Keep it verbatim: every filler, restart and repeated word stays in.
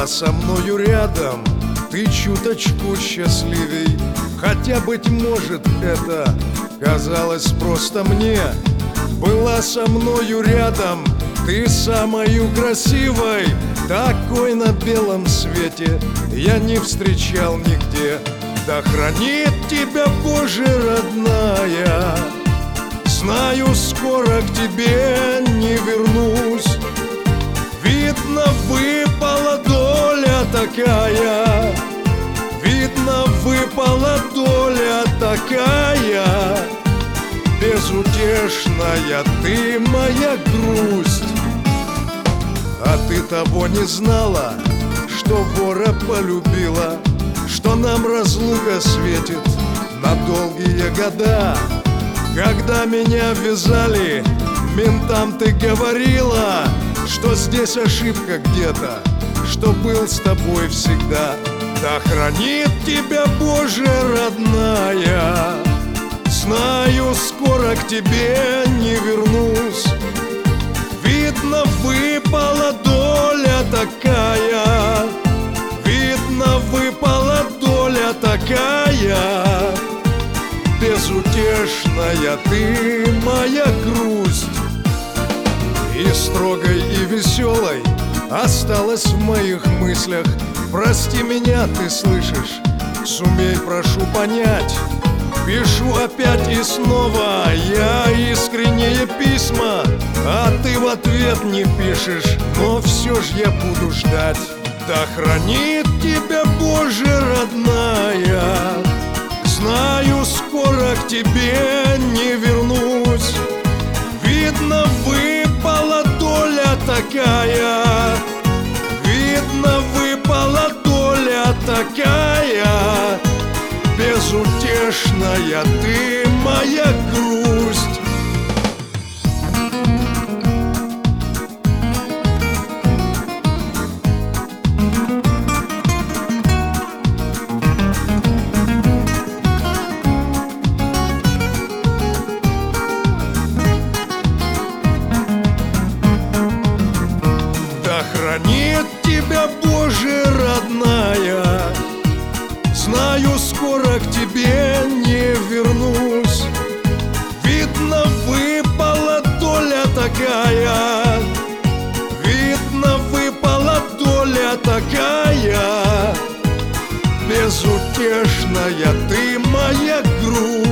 со мною рядом, ты чуточку счастливей. Хотя, быть может, это казалось просто мне. Была со мною рядом, ты самою красивой. Такой на белом свете я не встречал нигде. Да хранит тебя, Боже, родная. Знаю, скоро к тебе не вернусь. Видно, выпала доля такая, видно, выпала доля такая. Безутешная ты моя грусть. А ты того не знала, что вора полюбила, что нам разлука светит на долгие года. Когда меня вязали, ментам ты говорила, что здесь ошибка где-то, что был с тобой всегда. Да хранит тебя, Боже, родная. Знаю, скоро к тебе не вернусь. Видно, выпала доля такая, видно, выпала доля такая. Безутешная ты моя грусть. И строгой, и веселой осталась в моих мыслях. Прости меня, ты слышишь, сумей, прошу, понять. Пишу опять и снова я искренние письма, а ты в ответ не пишешь, но все ж я буду ждать. Да хранит тебя, Боже, родная. Знаю, скоро к тебе не вернусь. Видно, выпала доля такая, видно, выпала доля такая. Безутешная ты моя грусть. Да хранит тебя, Боже, родная. Знаю, скоро к тебе не вернусь. Видно, выпала доля такая, видно, выпала доля такая. Безутешная ты моя грусть.